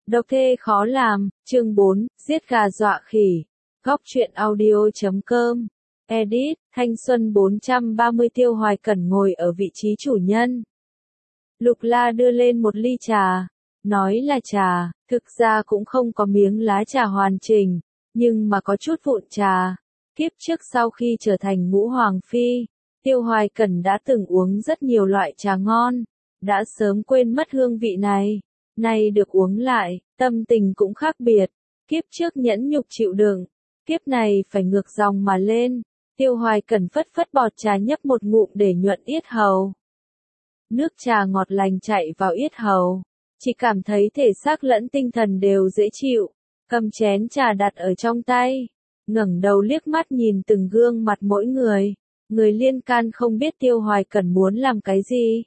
Độc thê khó làm, chương 4, giết gà dọa khỉ. Góc truyện audio.com. Edit, thanh xuân 430 Tiêu Hoài Cẩn ngồi ở vị trí chủ nhân. Lục La đưa lên một ly trà. Nói là trà, thực ra cũng không có miếng lá trà hoàn chỉnh, nhưng mà có chút vụn trà. Kiếp trước sau khi trở thành Ngũ Hoàng Phi, Tiêu Hoài Cẩn đã từng uống rất nhiều loại trà ngon, đã sớm quên mất hương vị này. Nay được uống lại, tâm tình cũng khác biệt. Kiếp trước nhẫn nhục chịu đựng, kiếp này phải ngược dòng mà lên. Tiêu Hoài Cẩn phất phất bọt trà nhấp một ngụm để nhuận yết hầu. Nước trà ngọt lành chạy vào yết hầu, chỉ cảm thấy thể xác lẫn tinh thần đều dễ chịu. Cầm chén trà đặt ở trong tay, ngẩng đầu liếc mắt nhìn từng gương mặt mỗi người. Người liên can không biết Tiêu Hoài Cẩn muốn làm cái gì.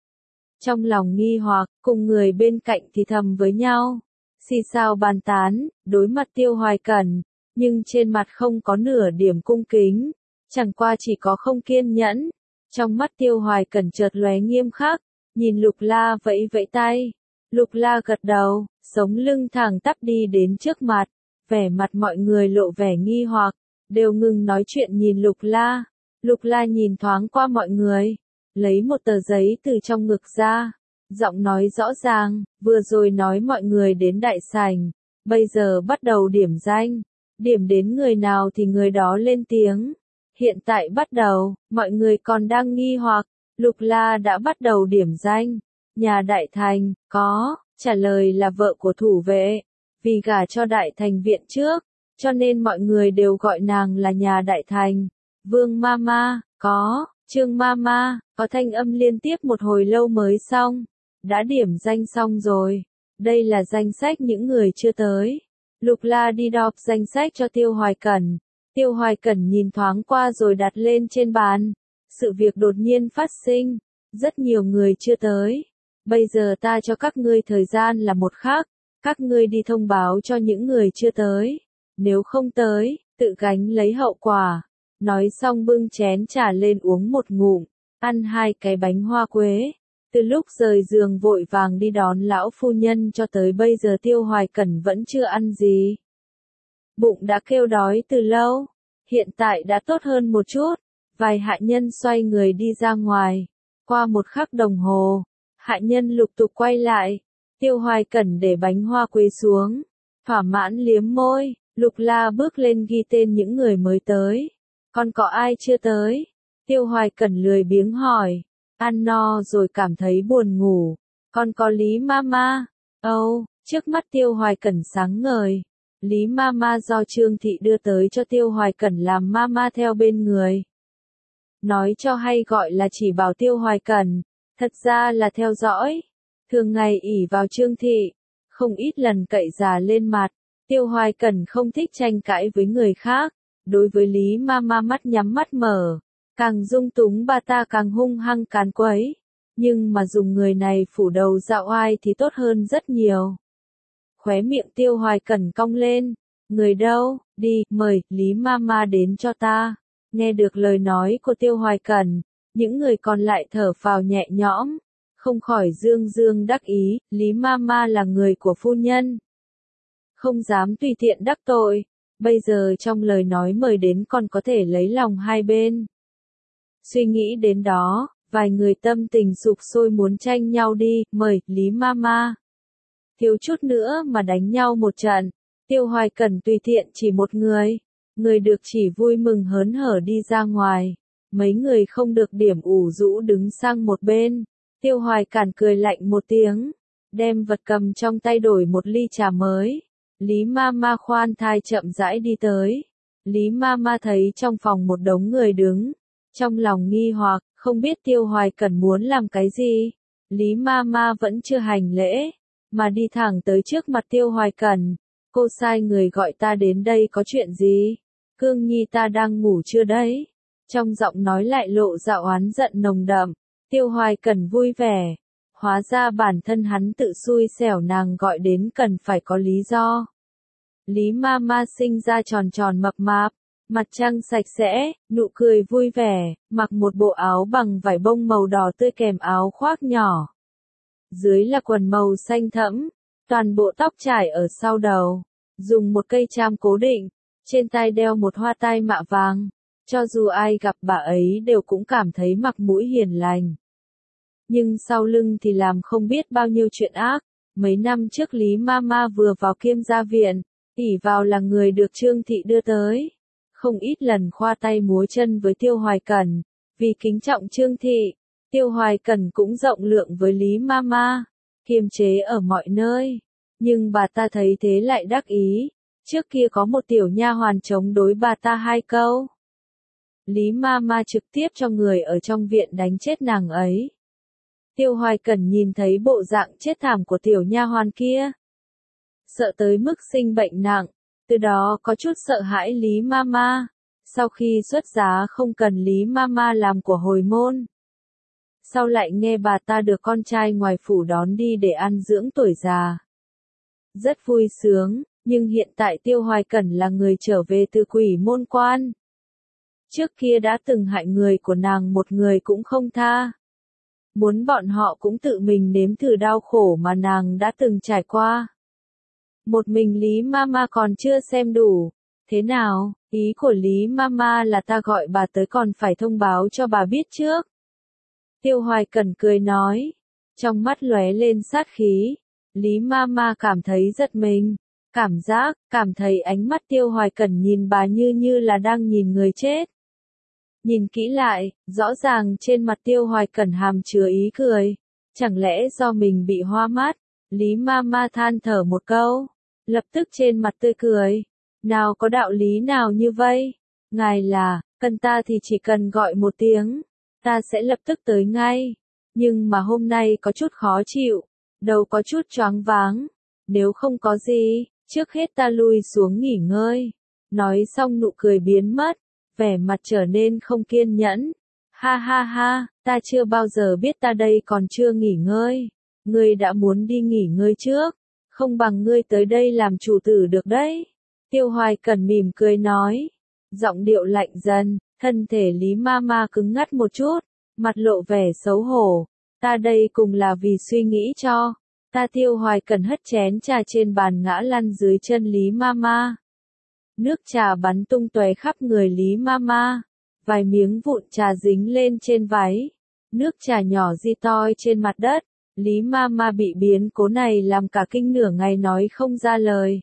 Trong lòng nghi hoặc, cùng người bên cạnh thì thầm với nhau, xì xào bàn tán, đối mặt Tiêu Hoài Cẩn, nhưng trên mặt không có nửa điểm cung kính, chẳng qua chỉ có không kiên nhẫn. Trong mắt Tiêu Hoài Cẩn chợt lóe nghiêm khắc, nhìn Lục La vẫy vẫy tay. Lục La gật đầu, sống lưng thẳng tắp đi đến trước mặt, vẻ mặt mọi người lộ vẻ nghi hoặc, đều ngừng nói chuyện nhìn Lục La. Lục La nhìn thoáng qua mọi người, lấy một tờ giấy từ trong ngực ra, giọng nói rõ ràng, vừa rồi nói mọi người đến đại sảnh, bây giờ bắt đầu điểm danh, điểm đến người nào thì người đó lên tiếng. Hiện tại bắt đầu, mọi người còn đang nghi hoặc, Lục La đã bắt đầu điểm danh. Nhà Đại Thành, có, trả lời là vợ của thủ vệ, vì gả cho Đại Thành viện trước, cho nên mọi người đều gọi nàng là nhà Đại Thành. Vương Mama, có, Trương Mama, có thanh âm liên tiếp một hồi lâu mới xong. Đã điểm danh xong rồi. Đây là danh sách những người chưa tới. Lục La đi đọc danh sách cho Tiêu Hoài Cẩn. Tiêu Hoài Cẩn nhìn thoáng qua rồi đặt lên trên bàn. Sự việc đột nhiên phát sinh. Rất nhiều người chưa tới. Bây giờ ta cho các ngươi thời gian là một khắc. Các ngươi đi thông báo cho những người chưa tới. Nếu không tới, tự gánh lấy hậu quả. Nói xong bưng chén trà lên uống một ngụm, ăn 2 cái bánh hoa quế. Từ lúc rời giường vội vàng đi đón lão phu nhân cho tới bây giờ Tiêu Hoài Cẩn vẫn chưa ăn gì. Bụng đã kêu đói từ lâu, hiện tại đã tốt hơn một chút. Vài hạ nhân xoay người đi ra ngoài. Qua một khắc đồng hồ, hạ nhân lục tục quay lại. Tiêu Hoài Cẩn để bánh hoa quế xuống, thỏa mãn liếm môi. Lục La bước lên ghi tên những người mới tới. Còn có ai chưa tới? Tiêu Hoài Cẩn lười biếng hỏi. Ăn no rồi cảm thấy buồn ngủ. Còn có Lý Mama. Trước mắt Tiêu Hoài Cẩn sáng ngời. Lý Mama do Trương Thị đưa tới cho Tiêu Hoài Cẩn làm Mama theo bên người. Nói cho hay gọi là chỉ bảo Tiêu Hoài Cẩn, thật ra là theo dõi. Thường ngày ỷ vào Trương Thị, không ít lần cậy già lên mặt. Tiêu Hoài Cẩn không thích tranh cãi với người khác. Đối với Lý Mama mắt nhắm mắt mở, càng dung túng bà ta càng hung hăng càn quấy. Nhưng mà dùng người này phủ đầu dạo oai thì tốt hơn rất nhiều. Khóe miệng Tiêu Hoài Cẩn cong lên. Người đâu, đi, mời, Lý Mama đến cho ta. Nghe được lời nói của Tiêu Hoài Cẩn, những người còn lại thở phào nhẹ nhõm. Không khỏi dương dương đắc ý, Lý Mama là người của phu nhân. Không dám tùy tiện đắc tội. Bây giờ trong lời nói mời đến còn có thể lấy lòng hai bên. Suy nghĩ đến đó, vài người tâm tình sục sôi muốn tranh nhau đi, mời, Lý Mama. Thiếu chút nữa mà đánh nhau một trận. Tiêu Hoài Cẩn tùy tiện chỉ một người. Người được chỉ vui mừng hớn hở đi ra ngoài. Mấy người không được điểm ủ rũ đứng sang một bên. Tiêu Hoài Cẩn cười lạnh một tiếng. Đem vật cầm trong tay đổi một ly trà mới. Lý Mama khoan thai chậm rãi đi tới. Lý Mama thấy trong phòng một đống người đứng. Trong lòng nghi hoặc, không biết Tiêu Hoài Cẩn muốn làm cái gì. Lý Mama vẫn chưa hành lễ, mà đi thẳng tới trước mặt Tiêu Hoài Cẩn. Cô sai người gọi ta đến đây có chuyện gì? Cương Nhi ta đang ngủ chưa đấy? Trong giọng nói lại lộ ra oán giận nồng đậm. Tiêu Hoài Cẩn vui vẻ. Hóa ra bản thân hắn tự xui xẻo nàng gọi đến cần phải có lý do. Lý Mama sinh ra tròn tròn mập mạp, mặt trăng sạch sẽ, nụ cười vui vẻ, mặc một bộ áo bằng vải bông màu đỏ tươi kèm áo khoác nhỏ. Dưới là quần màu xanh thẫm, Toàn bộ tóc trải ở sau đầu, dùng một cây cham cố định, trên tai đeo một hoa tai mạ vàng. Cho dù ai gặp bà ấy đều cũng cảm thấy mặt mũi hiền lành. Nhưng sau lưng thì làm không biết bao nhiêu chuyện ác. Mấy năm trước Lý Mama vừa vào Kiêm gia viện, ỷ vào là người được Trương Thị đưa tới. Không ít lần khoa tay múa chân với Tiêu Hoài Cẩn, vì kính trọng Trương Thị, Tiêu Hoài Cẩn cũng rộng lượng với Lý Mama, kiềm chế ở mọi nơi. Nhưng bà ta thấy thế lại đắc ý, trước kia có một tiểu nha hoàn chống đối bà ta 2 câu. Lý Mama trực tiếp cho người ở trong viện đánh chết nàng ấy. Tiêu Hoài Cẩn nhìn thấy bộ dạng chết thảm của tiểu nha hoàn kia, sợ tới mức sinh bệnh nặng, từ đó có chút sợ hãi Lý Mama. Sau khi xuất giá không cần Lý Mama làm của hồi môn. Sau lại nghe bà ta được con trai ngoài phủ đón đi để ăn dưỡng tuổi già. Rất vui sướng, nhưng hiện tại Tiêu Hoài Cẩn là người trở về từ quỷ môn quan. Trước kia đã từng hại người của nàng một người cũng không tha. Muốn bọn họ cũng tự mình nếm thử đau khổ mà nàng đã từng trải qua. Một mình Lý Mama còn chưa xem đủ. Thế nào, ý của Lý Mama là ta gọi bà tới còn phải thông báo cho bà biết trước. Tiêu Hoài Cẩn cười nói, trong mắt lóe lên sát khí. Lý Mama cảm thấy giật mình, cảm thấy ánh mắt Tiêu Hoài Cẩn nhìn bà như là đang nhìn người chết. Nhìn kỹ lại, rõ ràng trên mặt Tiêu Hoài Cẩn hàm chứa ý cười. Chẳng lẽ do mình bị hoa mắt? Lý Mama than thở một câu, lập tức trên mặt tươi cười. Nào có đạo lý nào như vậy? Ngài là, cần ta thì chỉ cần gọi một tiếng, ta sẽ lập tức tới ngay. Nhưng mà hôm nay có chút khó chịu, đầu có chút choáng váng. Nếu không có gì, trước hết ta lui xuống nghỉ ngơi. Nói xong nụ cười biến mất, vẻ mặt trở nên không kiên nhẫn. Ha ha ha, ta chưa bao giờ biết ta đây còn chưa nghỉ ngơi. Ngươi đã muốn đi nghỉ ngơi trước, không bằng ngươi tới đây làm chủ tử được đấy. Tiêu Hoài Cẩn mỉm cười nói, giọng điệu lạnh dần, thân thể Lý Mama cứng ngắt một chút, mặt lộ vẻ xấu hổ. Ta đây cùng là vì suy nghĩ cho. Ta Tiêu Hoài Cẩn hất chén trà trên bàn ngã lăn dưới chân Lý Mama. Nước trà bắn tung tóe khắp người Lý Mama, vài miếng vụn trà dính lên trên váy. Nước trà nhỏ di toi trên mặt đất. Lý Mama bị biến cố này làm cả kinh nửa ngày nói không ra lời.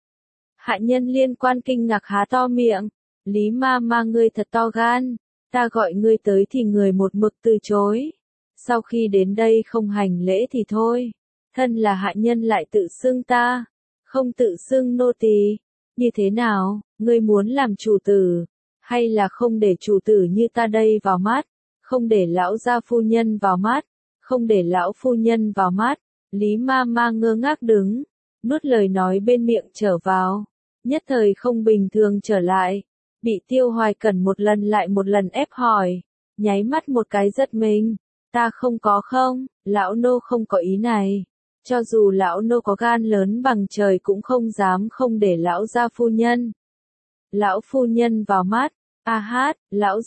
Hạ nhân liên quan kinh ngạc há to miệng. Lý Mama ngươi thật to gan, ta gọi ngươi tới thì người một mực từ chối. Sau khi đến đây không hành lễ thì thôi, thân là hạ nhân lại tự xưng ta, không tự xưng nô tỳ. Như thế nào, ngươi muốn làm chủ tử, hay là không để chủ tử như ta đây vào mắt, không để lão gia phu nhân vào mắt, không để lão phu nhân vào mắt. Lý Mama ngơ ngác đứng, nuốt lời nói bên miệng trở vào, nhất thời không bình thường trở lại, bị Tiêu Hoài Cẩn một lần lại một lần ép hỏi, nháy mắt một cái giật mình, ta không có không, lão nô không có ý này. Cho dù lão nô có gan lớn bằng trời cũng không dám không để lão gia phu nhân. Lão phu nhân vào mắt, a hát, lão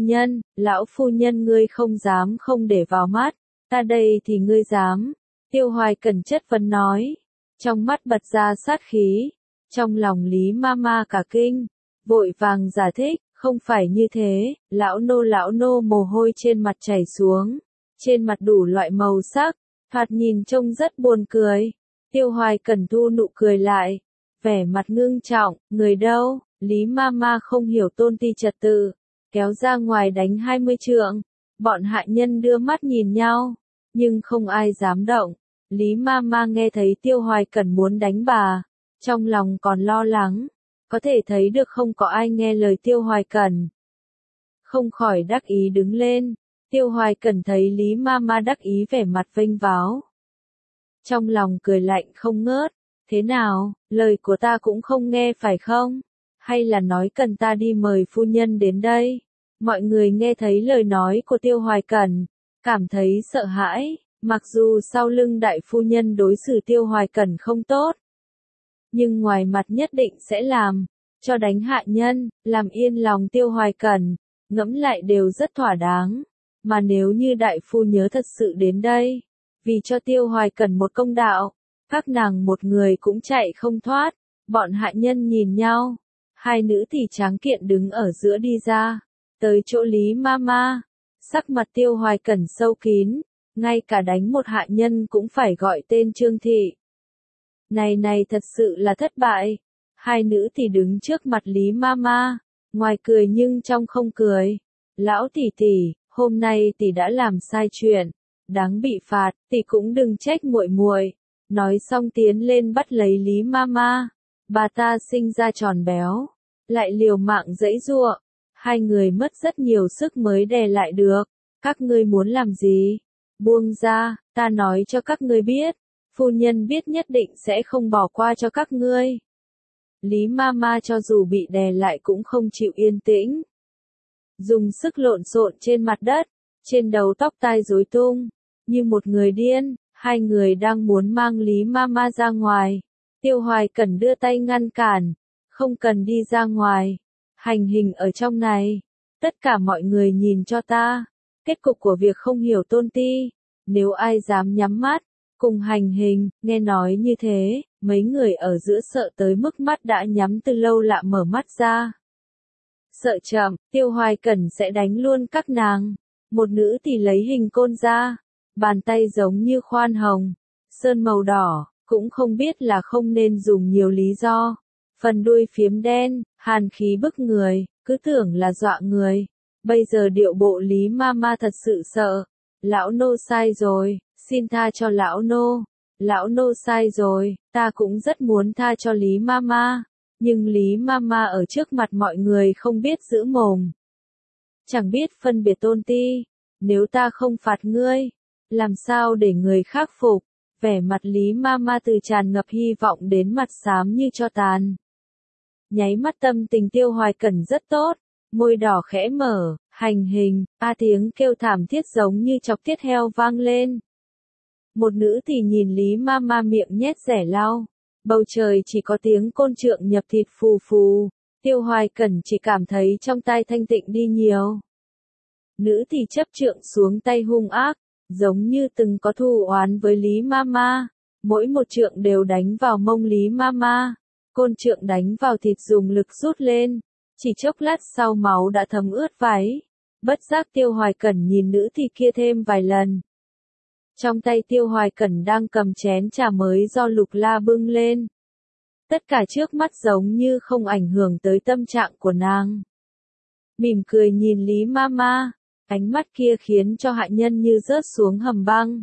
phu nhân ngươi không dám không để vào mắt, ta đây thì ngươi dám. Tiêu Hoài Cẩn chất vấn nói, trong mắt bật ra sát khí, trong lòng Lý Mama cả kinh, vội vàng giải thích, không phải như thế, lão nô mồ hôi trên mặt chảy xuống, trên mặt đủ loại màu sắc. Thoạt nhìn trông rất buồn cười. Tiêu Hoài Cẩn thu nụ cười lại, vẻ mặt ngưng trọng, người đâu? Lý Mama không hiểu tôn ti trật tự, kéo ra ngoài đánh 20 trượng. Bọn hạ nhân đưa mắt nhìn nhau, nhưng không ai dám động. Lý Mama nghe thấy Tiêu Hoài Cẩn muốn đánh bà, trong lòng còn lo lắng, có thể thấy được không có ai nghe lời Tiêu Hoài Cẩn. Không khỏi đắc ý đứng lên. Tiêu Hoài Cẩn thấy Lý Mama đắc ý vẻ mặt vênh váo. Trong lòng cười lạnh không ngớt, thế nào, lời của ta cũng không nghe phải không? Hay là nói cần ta đi mời phu nhân đến đây? Mọi người nghe thấy lời nói của Tiêu Hoài Cẩn, cảm thấy sợ hãi, mặc dù sau lưng đại phu nhân đối xử Tiêu Hoài Cẩn không tốt. Nhưng ngoài mặt nhất định sẽ làm, cho đánh hạ nhân, làm yên lòng Tiêu Hoài Cẩn, ngẫm lại đều rất thỏa đáng. Mà nếu như đại phu nhớ thật sự đến đây, vì cho Tiêu Hoài Cẩn một công đạo, Các nàng một người cũng chạy không thoát, bọn hạ nhân nhìn nhau. Hai nữ tỷ tráng kiện đứng ở giữa đi ra, tới chỗ Lý Mama. Sắc mặt Tiêu Hoài Cẩn sâu kín, ngay cả đánh một hạ nhân cũng phải gọi tên Trương Thị. Này thật sự là thất bại. Hai nữ tỷ đứng trước mặt Lý Mama, ngoài cười nhưng trong không cười. Lão tỷ tỷ, hôm nay tỷ đã làm sai chuyện, đáng bị phạt, tỷ cũng đừng trách muội muội. Nói xong tiến lên bắt lấy Lý Mama. Bà ta sinh ra tròn béo, lại liều mạng giãy giụa. Hai người mất rất nhiều sức mới đè lại được. Các ngươi muốn làm gì? Buông ra, ta nói cho các ngươi biết. Phu nhân biết nhất định sẽ không bỏ qua cho các ngươi. Lý Mama cho dù bị đè lại cũng không chịu yên tĩnh. Dùng sức lộn xộn trên mặt đất, trên đầu tóc tai rối tung, như một người điên. Hai người đang muốn mang Lý Mama ra ngoài. Tiêu Hoài Cẩn đưa tay ngăn cản. Không cần đi ra ngoài. Hành hình ở trong này. Tất cả mọi người nhìn cho ta. Kết cục của việc không hiểu tôn ti. Nếu ai dám nhắm mắt, cùng hành hình, nghe nói như thế, mấy người ở giữa sợ tới mức mắt đã nhắm từ lâu lạ mở mắt ra. Sợ chậm, Tiêu Hoài Cẩn sẽ đánh luôn các nàng. Một nữ thì lấy hình côn ra, bàn tay giống như khoan hồng, sơn màu đỏ, cũng không biết là không nên dùng nhiều lý do. Phần đuôi phiếm đen, hàn khí bức người, cứ tưởng là dọa người. Bây giờ điệu bộ Lý Mama thật sự sợ. Lão nô sai rồi, xin tha cho lão nô. Lão nô sai rồi, ta cũng rất muốn tha cho Lý Mama. Nhưng Lý Mama ở trước mặt mọi người không biết giữ mồm. Chẳng biết phân biệt tôn ti. Nếu ta không phạt ngươi, làm sao để người khác phục? Vẻ mặt Lý Mama từ tràn ngập hy vọng đến mặt xám như tro tàn. Nháy mắt tâm tình Tiêu Hoài Cẩn rất tốt, môi đỏ khẽ mở, hành hình, tiếng kêu thảm thiết giống như chọc tiết heo vang lên. Một nữ thì nhìn Lý Mama miệng nhét rẻ lau, bầu trời chỉ có tiếng côn trượng nhập thịt phù phù. Tiêu Hoài Cẩn chỉ cảm thấy trong tai thanh tịnh đi nhiều. Nữ thì chấp trượng xuống tay hung ác, giống như từng có thù oán với Lý Mama. Mỗi một trượng đều đánh vào mông Lý Mama. Côn trượng đánh vào thịt dùng lực rút lên. Chỉ chốc lát sau máu đã thấm ướt váy. Bất giác Tiêu Hoài Cẩn nhìn nữ thì kia thêm vài lần. Trong tay Tiêu Hoài Cẩn đang cầm chén trà mới do Lục La bưng lên. Tất cả trước mắt giống như không ảnh hưởng tới tâm trạng của nàng. Mỉm cười nhìn Lý Mama, ánh mắt kia khiến cho hạ nhân như rớt xuống hầm băng.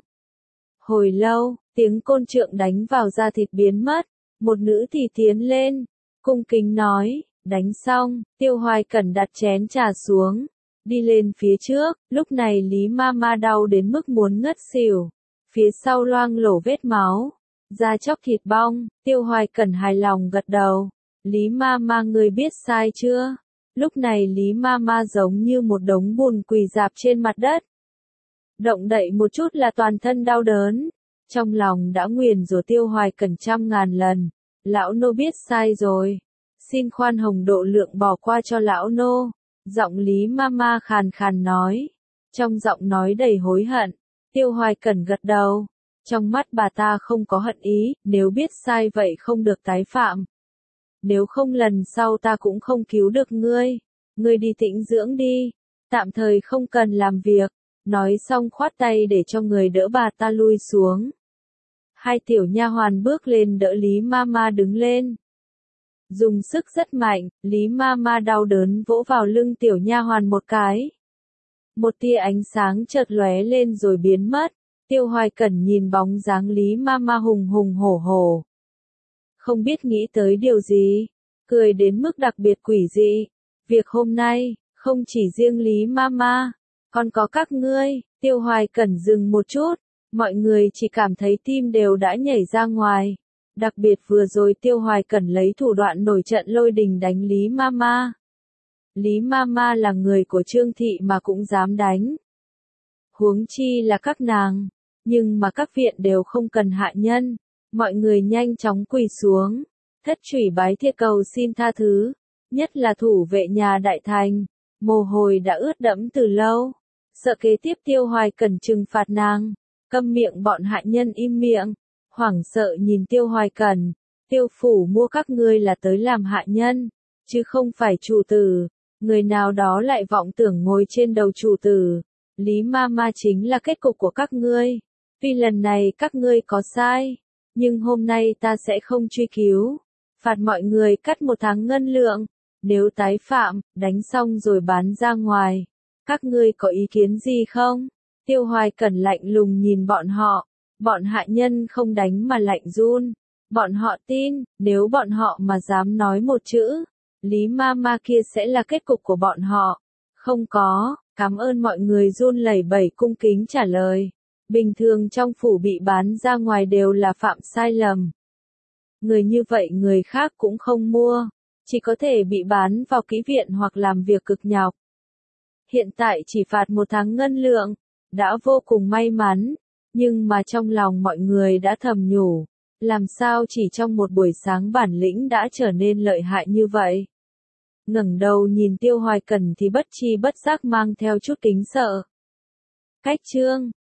Hồi lâu, tiếng côn trượng đánh vào da thịt biến mất, một nữ thì tiến lên, cung kính nói, đánh xong, Tiêu Hoài Cẩn đặt chén trà xuống, đi lên phía trước. Lúc này Lý Mama đau đến mức muốn ngất xỉu, phía sau loang lổ vết máu, da chóc thịt bong. Tiêu Hoài Cẩn hài lòng gật đầu, Lý Mama người biết sai chưa? Lúc này Lý Mama giống như một đống bùn quỳ rạp trên mặt đất. Động đậy một chút là toàn thân đau đớn. Trong lòng đã nguyền rủa Tiêu Hoài Cẩn trăm ngàn lần. Lão nô biết sai rồi. Xin khoan hồng độ lượng bỏ qua cho lão nô. Giọng Lý Mama khàn khàn nói. Trong giọng nói đầy hối hận. Tiêu Hoài Cẩn gật đầu. Trong mắt bà ta không có hận ý, nếu biết sai vậy không được tái phạm. Nếu không lần sau ta cũng không cứu được ngươi. Ngươi đi tĩnh dưỡng đi. Tạm thời không cần làm việc. Nói xong khoát tay để cho người đỡ bà ta lui xuống. Hai tiểu nha hoàn bước lên đỡ Lý Mama đứng lên. Dùng sức rất mạnh, Lý Mama đau đớn vỗ vào lưng tiểu nha hoàn một cái. Một tia ánh sáng chợt lóe lên rồi biến mất. Tiêu Hoài Cẩn nhìn bóng dáng Lý Mama hùng hùng hổ hổ. Không biết nghĩ tới điều gì, cười đến mức đặc biệt quỷ dị. Việc hôm nay, không chỉ riêng Lý Mama, còn có các ngươi. Tiêu Hoài Cẩn dừng một chút, mọi người chỉ cảm thấy tim đều đã nhảy ra ngoài. Đặc biệt vừa rồi Tiêu Hoài Cẩn lấy thủ đoạn nổi trận lôi đình đánh Lý Mama. Lý Mama là người của Trương Thị mà cũng dám đánh. Huống chi là các nàng, nhưng mà các viện đều không cần hạ nhân. Mọi người nhanh chóng quỳ xuống, thất chủy bái thiệt cầu xin tha thứ, nhất là thủ vệ nhà đại thành, mồ hôi đã ướt đẫm từ lâu, sợ kế tiếp Tiêu Hoài Cẩn trừng phạt nàng, câm miệng bọn hạ nhân im miệng, hoảng sợ nhìn Tiêu Hoài Cẩn, Tiêu phủ mua các ngươi là tới làm hạ nhân, chứ không phải chủ tử, người nào đó lại vọng tưởng ngồi trên đầu chủ tử, Lý Mama chính là kết cục của các ngươi, tuy lần này các ngươi có sai, nhưng hôm nay ta sẽ không truy cứu, phạt mọi người cắt 1 tháng ngân lượng, nếu tái phạm, đánh xong rồi bán ra ngoài, các ngươi có ý kiến gì không? Tiêu Hoài Cẩn lạnh lùng nhìn bọn hạ nhân không đánh mà lạnh run, bọn họ tin, nếu bọn họ mà dám nói một chữ, Lý Mama kia sẽ là kết cục của bọn họ. Không có, cảm ơn mọi người run lẩy bẩy cung kính trả lời. Bình thường trong phủ bị bán ra ngoài đều là phạm sai lầm. Người như vậy người khác cũng không mua, chỉ có thể bị bán vào kỹ viện hoặc làm việc cực nhọc. Hiện tại chỉ phạt 1 tháng ngân lượng, đã vô cùng may mắn, nhưng mà trong lòng mọi người đã thầm nhủ, làm sao chỉ trong một buổi sáng bản lĩnh đã trở nên lợi hại như vậy. Ngẩng đầu nhìn Tiêu Hoài Cẩn thì bất chi bất giác mang theo chút kính sợ. Cách chương